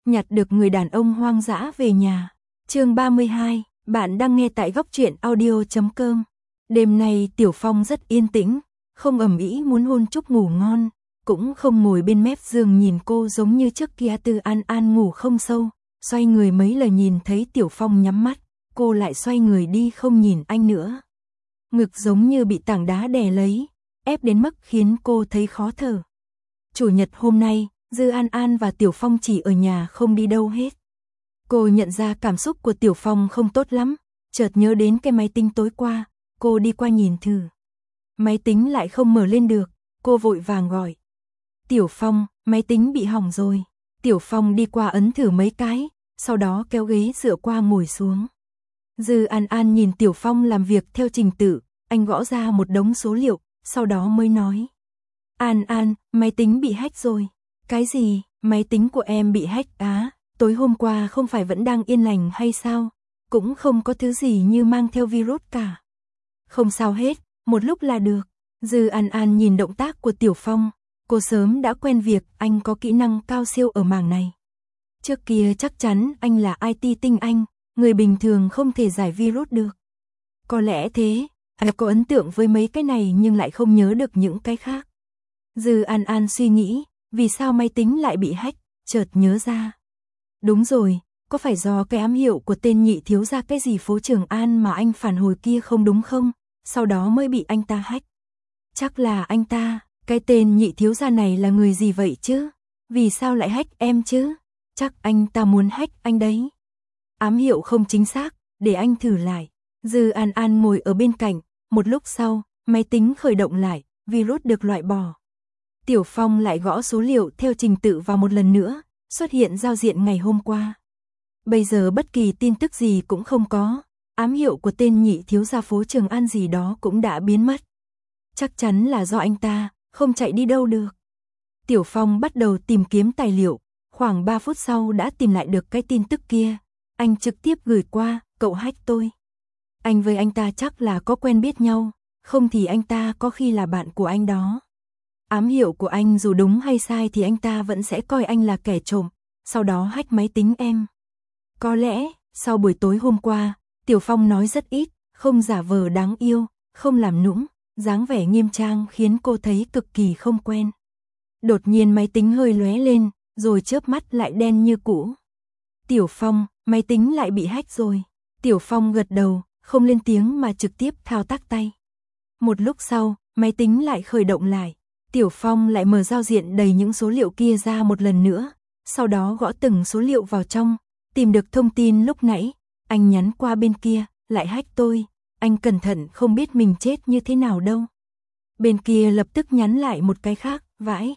nhặt được người đàn ông hoang dã về nhà. Chương 32, bạn đang nghe tại góc truyện audio.com. Đêm nay Tiểu Phong rất yên tĩnh, không ầm ĩ muốn hôn Trúc ngủ ngon, cũng không ngồi bên mép giường nhìn cô giống như trước kia. Từ An An ngủ không sâu, xoay người mấy lần nhìn thấy Tiểu Phong nhắm mắt, cô lại xoay người đi không nhìn anh nữa. Ngực giống như bị tảng đá đè lấy, ép đến mức khiến cô thấy khó thở. Chủ nhật hôm nay, Dư An An và Tiểu Phong chỉ ở nhà không đi đâu hết. Cô nhận ra cảm xúc của Tiểu Phong không tốt lắm, chợt nhớ đến cái máy tính tối qua, cô đi qua nhìn thử. Máy tính lại không mở lên được, cô vội vàng gọi. Tiểu Phong, máy tính bị hỏng rồi. Tiểu Phong đi qua ấn thử mấy cái, sau đó kéo ghế dựa qua ngồi xuống. Dư An An nhìn Tiểu Phong làm việc theo trình tự, anh gõ ra một đống số liệu, sau đó mới nói. An An, máy tính bị hack rồi. Cái gì, máy tính của em bị hack á? Tối hôm qua không phải vẫn đang yên lành hay sao? Cũng không có thứ gì như mang theo virus cả. Không sao hết, một lúc là được. Dư An An nhìn động tác của Tiểu Phong, cô sớm đã quen việc anh có kỹ năng cao siêu ở mảng này. Trước kia chắc chắn anh là IT tinh anh, người bình thường không thể giải virus được. Có lẽ thế, anh có ấn tượng với mấy cái này nhưng lại không nhớ được những cái khác. Dư An An suy nghĩ, vì sao máy tính lại bị hack, chợt nhớ ra. Đúng rồi, có phải do cái ám hiệu của tên nhị thiếu gia cái gì phố Trường An mà anh phản hồi kia không đúng không? Sau đó mới bị anh ta hack. Chắc là anh ta, cái tên nhị thiếu gia này là người gì vậy chứ? Vì sao lại hack em chứ? Chắc anh ta muốn hack anh đấy. Ám hiệu không chính xác, để anh thử lại. Dư An An ngồi ở bên cạnh, một lúc sau, máy tính khởi động lại, virus được loại bỏ. Tiểu Phong lại gõ số liệu theo trình tự vào một lần nữa, xuất hiện giao diện ngày hôm qua. Bây giờ bất kỳ tin tức gì cũng không có, ám hiệu của tên nhị thiếu gia phố Trường An gì đó cũng đã biến mất. Chắc chắn là do anh ta, không chạy đi đâu được. Tiểu Phong bắt đầu tìm kiếm tài liệu, khoảng 3 phút sau đã tìm lại được cái tin tức kia. Anh trực tiếp gửi qua, cậu hack tôi. Anh với anh ta chắc là có quen biết nhau, không thì anh ta có khi là bạn của anh đó. Ám hiệu của anh dù đúng hay sai thì anh ta vẫn sẽ coi anh là kẻ trộm, sau đó hack máy tính em. Có lẽ, sau buổi tối hôm qua, Tiểu Phong nói rất ít, không giả vờ đáng yêu, không làm nũng, dáng vẻ nghiêm trang khiến cô thấy cực kỳ không quen. Đột nhiên máy tính hơi lóe lên, rồi chớp mắt lại đen như cũ. Tiểu Phong, máy tính lại bị hack rồi. Tiểu Phong gật đầu, không lên tiếng mà trực tiếp thao tác tay. Một lúc sau, máy tính lại khởi động lại. Tiểu Phong lại mở giao diện đầy những số liệu kia ra một lần nữa, sau đó gõ từng số liệu vào trong, tìm được thông tin lúc nãy, anh nhắn qua bên kia, lại hack tôi, anh cẩn thận không biết mình chết như thế nào đâu. Bên kia lập tức nhắn lại một cái khác, vãi,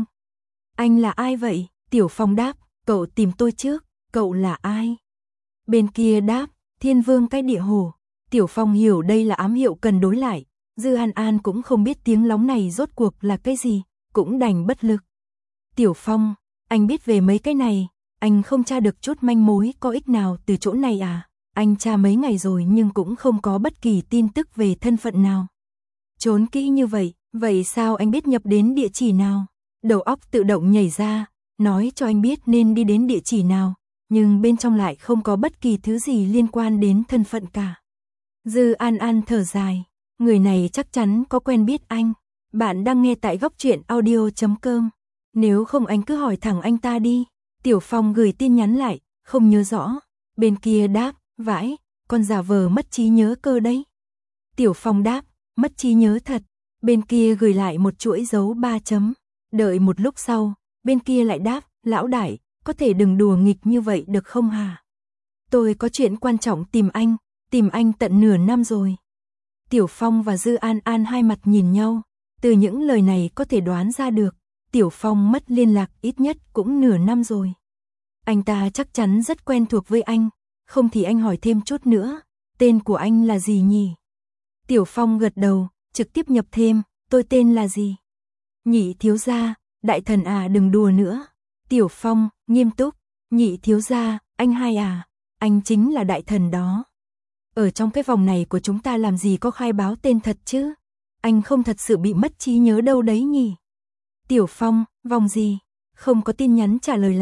anh là ai vậy? Tiểu Phong đáp, cậu tìm tôi trước, cậu là ai? Bên kia đáp, Thiên Vương cái địa hồ. Tiểu Phong hiểu đây là ám hiệu cần đối lại. Dư An An cũng không biết tiếng lóng này rốt cuộc là cái gì, cũng đành bất lực. Tiểu Phong, anh biết về mấy cái này, anh không tra được chút manh mối có ích nào từ chỗ này à? Anh tra mấy ngày rồi nhưng cũng không có bất kỳ tin tức về thân phận nào. Trốn kỹ như vậy sao anh biết nhập đến địa chỉ nào? Đầu óc tự động nhảy ra, nói cho anh biết nên đi đến địa chỉ nào, nhưng bên trong lại không có bất kỳ thứ gì liên quan đến thân phận cả. Dư An An thở dài. Người này chắc chắn có quen biết anh. Bạn đang nghe tại góc truyện audio.com. Nếu không anh cứ hỏi thẳng anh ta đi. Tiểu Phong gửi tin nhắn lại, không nhớ rõ. Bên kia đáp, vãi, con giả vờ mất trí nhớ cơ đấy. Tiểu Phong đáp, mất trí nhớ thật. Bên kia gửi lại một chuỗi dấu 3 chấm. Đợi một lúc sau, bên kia lại đáp, lão đại, có thể đừng đùa nghịch như vậy được không hả? Tôi có chuyện quan trọng tìm anh tận nửa năm rồi. Tiểu Phong và Dư An An hai mặt nhìn nhau, từ những lời này có thể đoán ra được, Tiểu Phong mất liên lạc ít nhất cũng nửa năm rồi. Anh ta chắc chắn rất quen thuộc với anh, không thì anh hỏi thêm chút nữa, tên của anh là gì nhỉ? Tiểu Phong gật đầu, trực tiếp nhập thêm, tôi tên là gì? Nhị thiếu gia, đại thần à, đừng đùa nữa. Tiểu Phong, nghiêm túc, nhị thiếu gia, anh hai à, anh chính là đại thần đó. Ở trong cái vòng này của chúng ta làm gì có khai báo tên thật chứ? Anh không thật sự bị mất trí nhớ đâu đấy nhỉ? Tiểu Phong, vòng gì? Không có tin nhắn trả lời lại,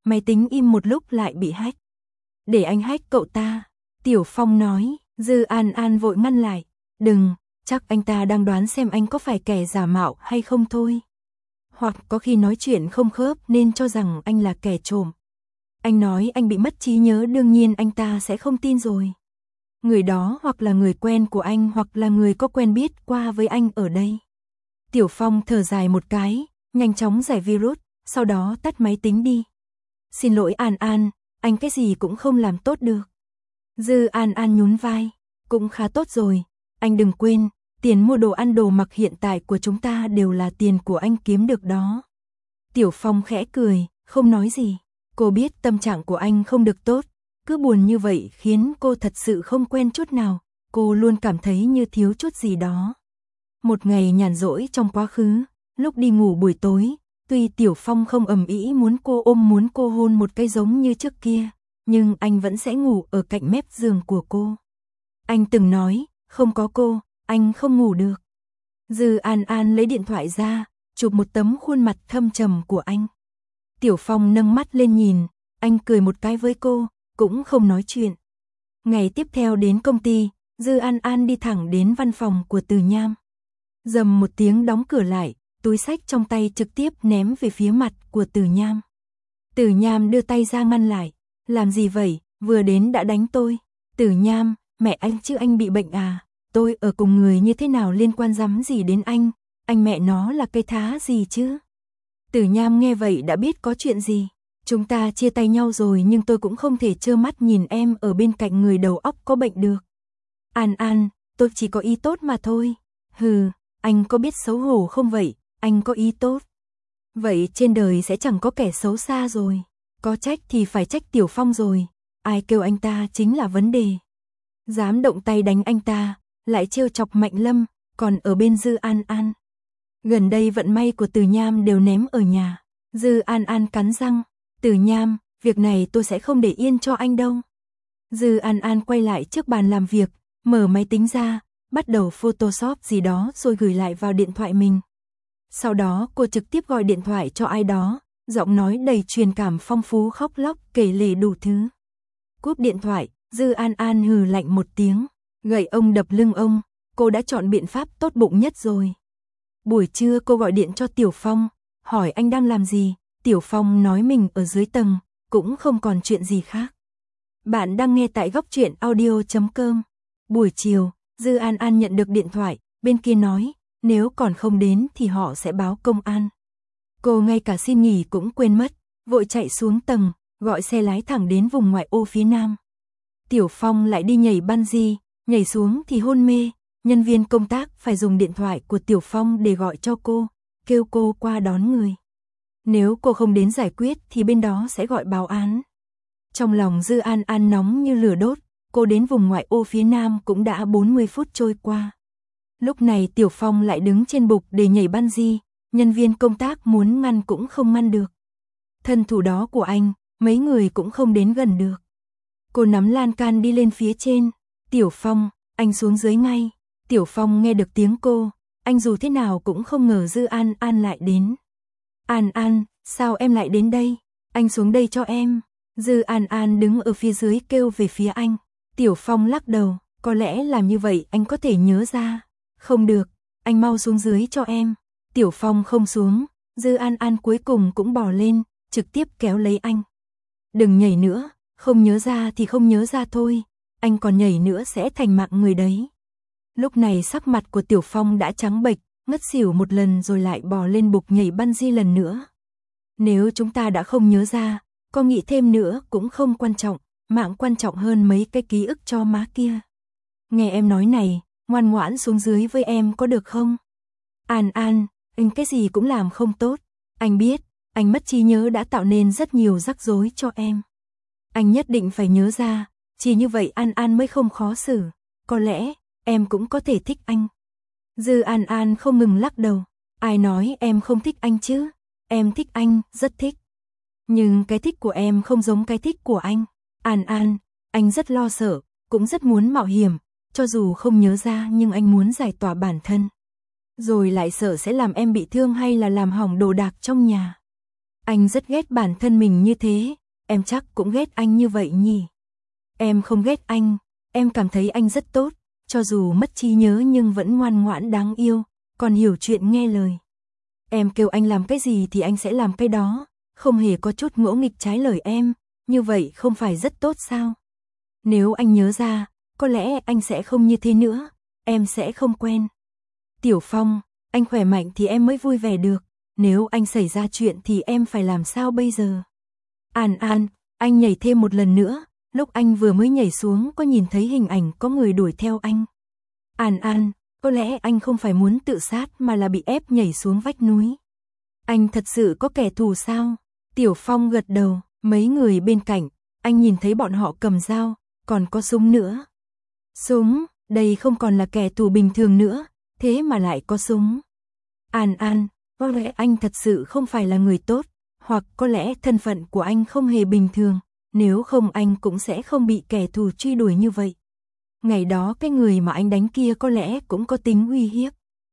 máy tính im một lúc lại bị hack. Để anh hack cậu ta. Tiểu Phong nói, Dư An An vội ngăn lại. Đừng, chắc anh ta đang đoán xem anh có phải kẻ giả mạo hay không thôi. Hoặc có khi nói chuyện không khớp nên cho rằng anh là kẻ trộm. Anh nói anh bị mất trí nhớ, đương nhiên anh ta sẽ không tin rồi. Người đó hoặc là người quen của anh hoặc là người có quen biết qua với anh ở đây. Tiểu Phong thở dài một cái, nhanh chóng giải virus, sau đó tắt máy tính đi. Xin lỗi An An, anh cái gì cũng không làm tốt được. Dư An An nhún vai, cũng khá tốt rồi, anh đừng quên, tiền mua đồ ăn đồ mặc hiện tại của chúng ta đều là tiền của anh kiếm được đó. Tiểu Phong khẽ cười, không nói gì. Cô biết tâm trạng của anh không được tốt, cứ buồn như vậy khiến cô thật sự không quen chút nào, cô luôn cảm thấy như thiếu chút gì đó. Một ngày nhàn rỗi trong quá khứ, lúc đi ngủ buổi tối, tuy Tiểu Phong không ầm ĩ muốn cô ôm muốn cô hôn một cái giống như trước kia, nhưng anh vẫn sẽ ngủ ở cạnh mép giường của cô. Anh từng nói, không có cô, anh không ngủ được. Dư An An lấy điện thoại ra, chụp một tấm khuôn mặt thâm trầm của anh. Tiểu Phong nâng mắt lên nhìn, anh cười một cái với cô, cũng không nói chuyện. Ngày tiếp theo đến công ty, Dư An An đi thẳng đến văn phòng của Từ Nham. Rầm một tiếng đóng cửa lại, túi xách trong tay trực tiếp ném về phía mặt của Từ Nham. Từ Nham đưa tay ra ngăn lại, làm gì vậy, vừa đến đã đánh tôi. Từ Nham, mẹ anh chứ anh bị bệnh à, tôi ở cùng người như thế nào liên quan rắm gì đến anh mẹ nó là cây thá gì chứ. Từ Nham nghe vậy đã biết có chuyện gì. Chúng ta chia tay nhau rồi nhưng tôi cũng không thể trơ mắt nhìn em ở bên cạnh người đầu óc có bệnh được. An An, tôi chỉ có ý tốt mà thôi. Hừ, anh có biết xấu hổ không vậy, anh có ý tốt. Vậy trên đời sẽ chẳng có kẻ xấu xa rồi. Có trách thì phải trách Tiểu Phong rồi. Ai kêu anh ta chính là vấn đề. Dám động tay đánh anh ta, lại trêu chọc Mạnh Lâm, còn ở bên Dư An An. Gần đây vận may của Từ Nham đều ném ở nhà. Dư An An cắn răng, Từ Nham, việc này tôi sẽ không để yên cho anh đâu. Dư An An quay lại trước bàn làm việc, mở máy tính ra, bắt đầu Photoshop gì đó rồi gửi lại vào điện thoại mình. Sau đó cô trực tiếp gọi điện thoại cho ai đó, giọng nói đầy truyền cảm phong phú khóc lóc kể lể đủ thứ. Cúp điện thoại, Dư An An hừ lạnh một tiếng, gậy ông đập lưng ông, cô đã chọn biện pháp tốt bụng nhất rồi. Buổi trưa cô gọi điện cho Tiểu Phong, hỏi anh đang làm gì, Tiểu Phong nói mình ở dưới tầng, cũng không còn chuyện gì khác. Bạn đang nghe tại góc truyện audio.com. Buổi chiều, Dư An An nhận được điện thoại, bên kia nói, nếu còn không đến thì họ sẽ báo công an. Cô ngay cả xin nghỉ cũng quên mất, vội chạy xuống tầng, gọi xe lái thẳng đến vùng ngoại ô phía nam. Tiểu Phong lại đi nhảy bungee, nhảy xuống thì hôn mê, nhân viên công tác phải dùng điện thoại của Tiểu Phong để gọi cho cô, kêu cô qua đón người. Nếu cô không đến giải quyết thì bên đó sẽ gọi báo án. Trong lòng Dư An An nóng như lửa đốt, cô đến vùng ngoại ô phía nam cũng đã 40 phút trôi qua. Lúc này Tiểu Phong lại đứng trên bục để nhảy bungee, nhân viên công tác muốn ngăn cũng không ngăn được. Thân thủ đó của anh, mấy người cũng không đến gần được. Cô nắm lan can đi lên phía trên, Tiểu Phong, anh xuống dưới ngay. Tiểu Phong nghe được tiếng cô, anh dù thế nào cũng không ngờ Dư An An lại đến. An An, sao em lại đến đây? Anh xuống đây cho em. Dư An An đứng ở phía dưới kêu về phía anh. Tiểu Phong lắc đầu, có lẽ làm như vậy anh có thể nhớ ra. Không được, anh mau xuống dưới cho em. Tiểu Phong không xuống, Dư An An cuối cùng cũng bò lên, trực tiếp kéo lấy anh. Đừng nhảy nữa, không nhớ ra thì không nhớ ra thôi, anh còn nhảy nữa sẽ thành mạng người đấy. Lúc này sắc mặt của Tiểu Phong đã trắng bệch, ngất xỉu một lần rồi lại bò lên bục nhảy bungee lần nữa. Nếu chúng ta đã không nhớ ra, có nghĩ thêm nữa cũng không quan trọng, mạng quan trọng hơn mấy cái ký ức cho má kia. Nghe em nói này, ngoan ngoãn xuống dưới với em có được không? An An, anh cái gì cũng làm không tốt. Anh biết, anh mất trí nhớ đã tạo nên rất nhiều rắc rối cho em. Anh nhất định phải nhớ ra, chỉ như vậy An An mới không khó xử. Có lẽ, em cũng có thể thích anh. Dư An An không ngừng lắc đầu. Ai nói em không thích anh chứ? Em thích anh, rất thích. Nhưng cái thích của em không giống cái thích của anh. An An, anh rất lo sợ, cũng rất muốn mạo hiểm. Cho dù không nhớ ra nhưng anh muốn giải tỏa bản thân. Rồi lại sợ sẽ làm em bị thương hay là làm hỏng đồ đạc trong nhà. Anh rất ghét bản thân mình như thế, em chắc cũng ghét anh như vậy nhỉ? Em không ghét anh, em cảm thấy anh rất tốt, cho dù mất trí nhớ nhưng vẫn ngoan ngoãn đáng yêu, còn hiểu chuyện nghe lời. Em kêu anh làm cái gì thì anh sẽ làm cái đó, không hề có chút ngỗ nghịch trái lời em, như vậy không phải rất tốt sao? Nếu anh nhớ ra, có lẽ anh sẽ không như thế nữa, em sẽ không quen. Tiểu Phong, anh khỏe mạnh thì em mới vui vẻ được, nếu anh xảy ra chuyện thì em phải làm sao bây giờ? An An, anh nhảy thêm một lần nữa, lúc anh vừa mới nhảy xuống có nhìn thấy hình ảnh có người đuổi theo anh. An An, có lẽ anh không phải muốn tự sát mà là bị ép nhảy xuống vách núi. Anh thật sự có kẻ thù sao? Tiểu Phong gật đầu, mấy người bên cạnh, anh nhìn thấy bọn họ cầm dao, còn có súng nữa. Súng, đây không còn là kẻ thù bình thường nữa, thế mà lại có súng. An An, có lẽ anh thật sự không phải là người tốt, hoặc có lẽ thân phận của anh không hề bình thường, nếu không anh cũng sẽ không bị kẻ thù truy đuổi như vậy. Ngày đó cái người mà anh đánh kia có lẽ cũng có tính uy hiếp.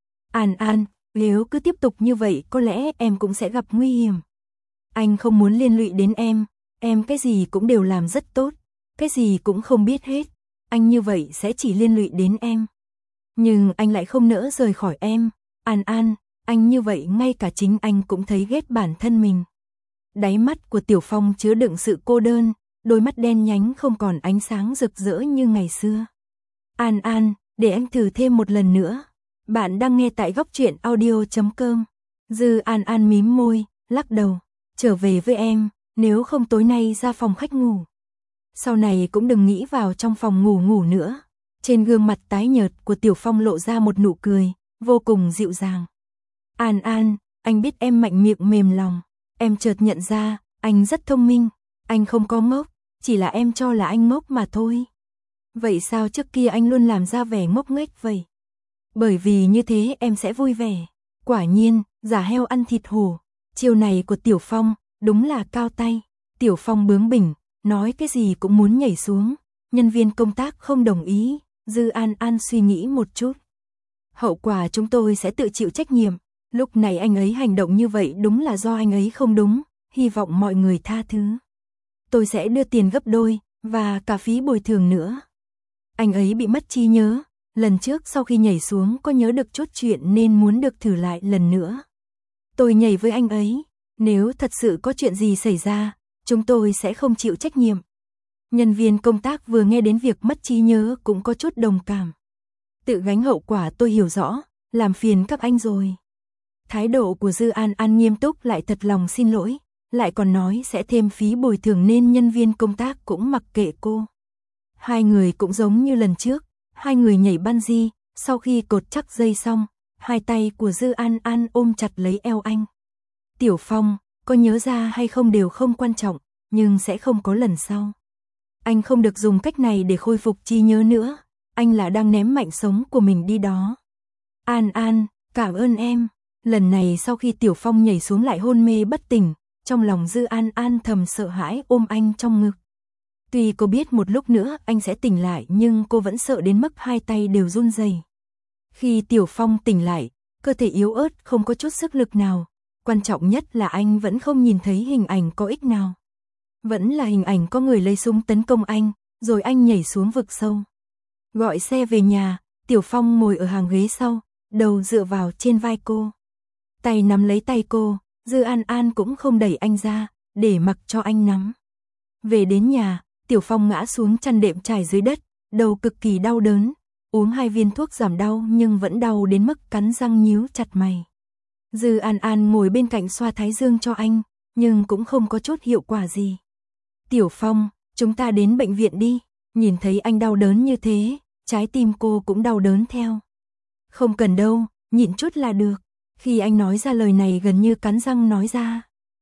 An An, nếu cứ tiếp tục như vậy có lẽ em cũng sẽ gặp nguy hiểm. Anh không muốn liên lụy đến em cái gì cũng đều làm rất tốt, cái gì cũng không biết hết, anh như vậy sẽ chỉ liên lụy đến em. Nhưng anh lại không nỡ rời khỏi em, An An, anh như vậy ngay cả chính anh cũng thấy ghét bản thân mình. Đáy mắt của Tiểu Phong chứa đựng sự cô đơn, đôi mắt đen nhánh không còn ánh sáng rực rỡ như ngày xưa. An An, để anh thử thêm một lần nữa. Bạn đang nghe tại góc truyện audio.com. Dư An An mím môi, lắc đầu, trở về với em, nếu không tối nay ra phòng khách ngủ. Sau này cũng đừng nghĩ vào trong phòng ngủ nữa. Trên gương mặt tái nhợt của Tiểu Phong lộ ra một nụ cười, vô cùng dịu dàng. An An, anh biết em mạnh miệng mềm lòng. Em chợt nhận ra, anh rất thông minh, anh không có ngốc, chỉ là em cho là anh ngốc mà thôi. Vậy sao trước kia anh luôn làm ra vẻ ngốc nghếch vậy? Bởi vì như thế em sẽ vui vẻ. Quả nhiên, giả heo ăn thịt hổ. Chiêu này của Tiểu Phong, đúng là cao tay. Tiểu Phong bướng bỉnh, nói cái gì cũng muốn nhảy xuống. Nhân viên công tác không đồng ý, Dư An An suy nghĩ một chút. Hậu quả chúng tôi sẽ tự chịu trách nhiệm. Lúc này anh ấy hành động như vậy đúng là do anh ấy không đúng, hy vọng mọi người tha thứ. Tôi sẽ đưa tiền gấp đôi, và cả phí bồi thường nữa. Anh ấy bị mất trí nhớ, lần trước sau khi nhảy xuống có nhớ được chút chuyện nên muốn được thử lại lần nữa. Tôi nhảy với anh ấy, nếu thật sự có chuyện gì xảy ra, chúng tôi sẽ không chịu trách nhiệm. Nhân viên công tác vừa nghe đến việc mất trí nhớ cũng có chút đồng cảm. Tự gánh hậu quả tôi hiểu rõ, làm phiền các anh rồi. Thái độ của Dư An An nghiêm túc lại thật lòng xin lỗi, lại còn nói sẽ thêm phí bồi thường nên nhân viên công tác cũng mặc kệ cô. Hai người cũng giống như lần trước, hai người nhảy bungee, sau khi cột chắc dây xong, hai tay của Dư An An ôm chặt lấy eo anh. Tiểu Phong, có nhớ ra hay không đều không quan trọng, nhưng sẽ không có lần sau. Anh không được dùng cách này để khôi phục trí nhớ nữa, anh là đang ném mệnh sống của mình đi đó. An An, cảm ơn em. Lần này sau khi Tiểu Phong nhảy xuống lại hôn mê bất tỉnh, trong lòng Dư An An thầm sợ hãi ôm anh trong ngực. Tuy cô biết một lúc nữa anh sẽ tỉnh lại nhưng cô vẫn sợ đến mức hai tay đều run rẩy. Khi Tiểu Phong tỉnh lại, cơ thể yếu ớt không có chút sức lực nào, quan trọng nhất là anh vẫn không nhìn thấy hình ảnh có ích nào. Vẫn là hình ảnh có người lấy súng tấn công anh, rồi anh nhảy xuống vực sâu. Gọi xe về nhà, Tiểu Phong ngồi ở hàng ghế sau, đầu dựa vào trên vai cô. Tay nắm lấy tay cô, Dư An An cũng không đẩy anh ra, để mặc cho anh nắm. Về đến nhà, Tiểu Phong ngã xuống chăn đệm trải dưới đất, đầu cực kỳ đau đớn, uống 2 viên thuốc giảm đau nhưng vẫn đau đến mức cắn răng nhíu chặt mày. Dư An An ngồi bên cạnh xoa thái dương cho anh, nhưng cũng không có chút hiệu quả gì. Tiểu Phong, chúng ta đến bệnh viện đi, nhìn thấy anh đau đớn như thế, trái tim cô cũng đau đớn theo. Không cần đâu, nhịn chút là được. Khi anh nói ra lời này gần như cắn răng nói ra.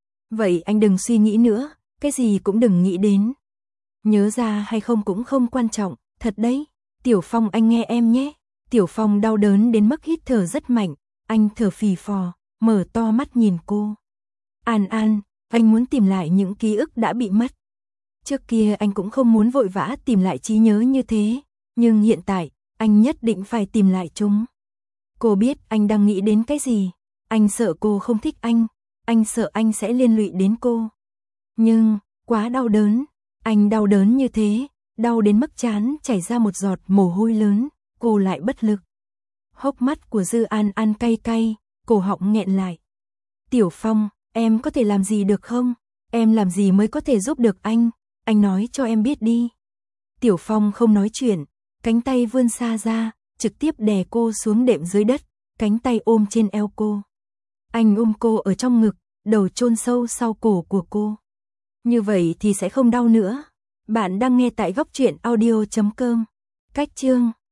Vậy anh đừng suy nghĩ nữa, cái gì cũng đừng nghĩ đến. Nhớ ra hay không cũng không quan trọng, thật đấy. Tiểu Phong anh nghe em nhé. Tiểu Phong đau đớn đến mức hít thở rất mạnh, anh thở phì phò, mở to mắt nhìn cô. An An, anh muốn tìm lại những ký ức đã bị mất. Trước kia anh cũng không muốn vội vã tìm lại trí nhớ như thế, nhưng hiện tại, anh nhất định phải tìm lại chúng. Cô biết anh đang nghĩ đến cái gì, anh sợ cô không thích anh sợ anh sẽ liên lụy đến cô. Nhưng, Quá đau đớn, anh đau đớn như thế, đau đến mức trán chảy ra một giọt mồ hôi lớn, cô lại bất lực. Hốc mắt của Dư An An cay cay, cổ họng nghẹn lại. Tiểu Phong, em có thể làm gì được không? Em làm gì mới có thể giúp được anh nói cho em biết đi. Tiểu Phong không nói chuyện, cánh tay vươn xa ra, trực tiếp đè cô xuống đệm dưới đất, cánh tay ôm trên eo cô. Anh ôm cô ở trong ngực, đầu chôn sâu sau cổ của cô. Như vậy thì sẽ không đau nữa. Bạn đang nghe tại góc truyện audio.com. Cách chương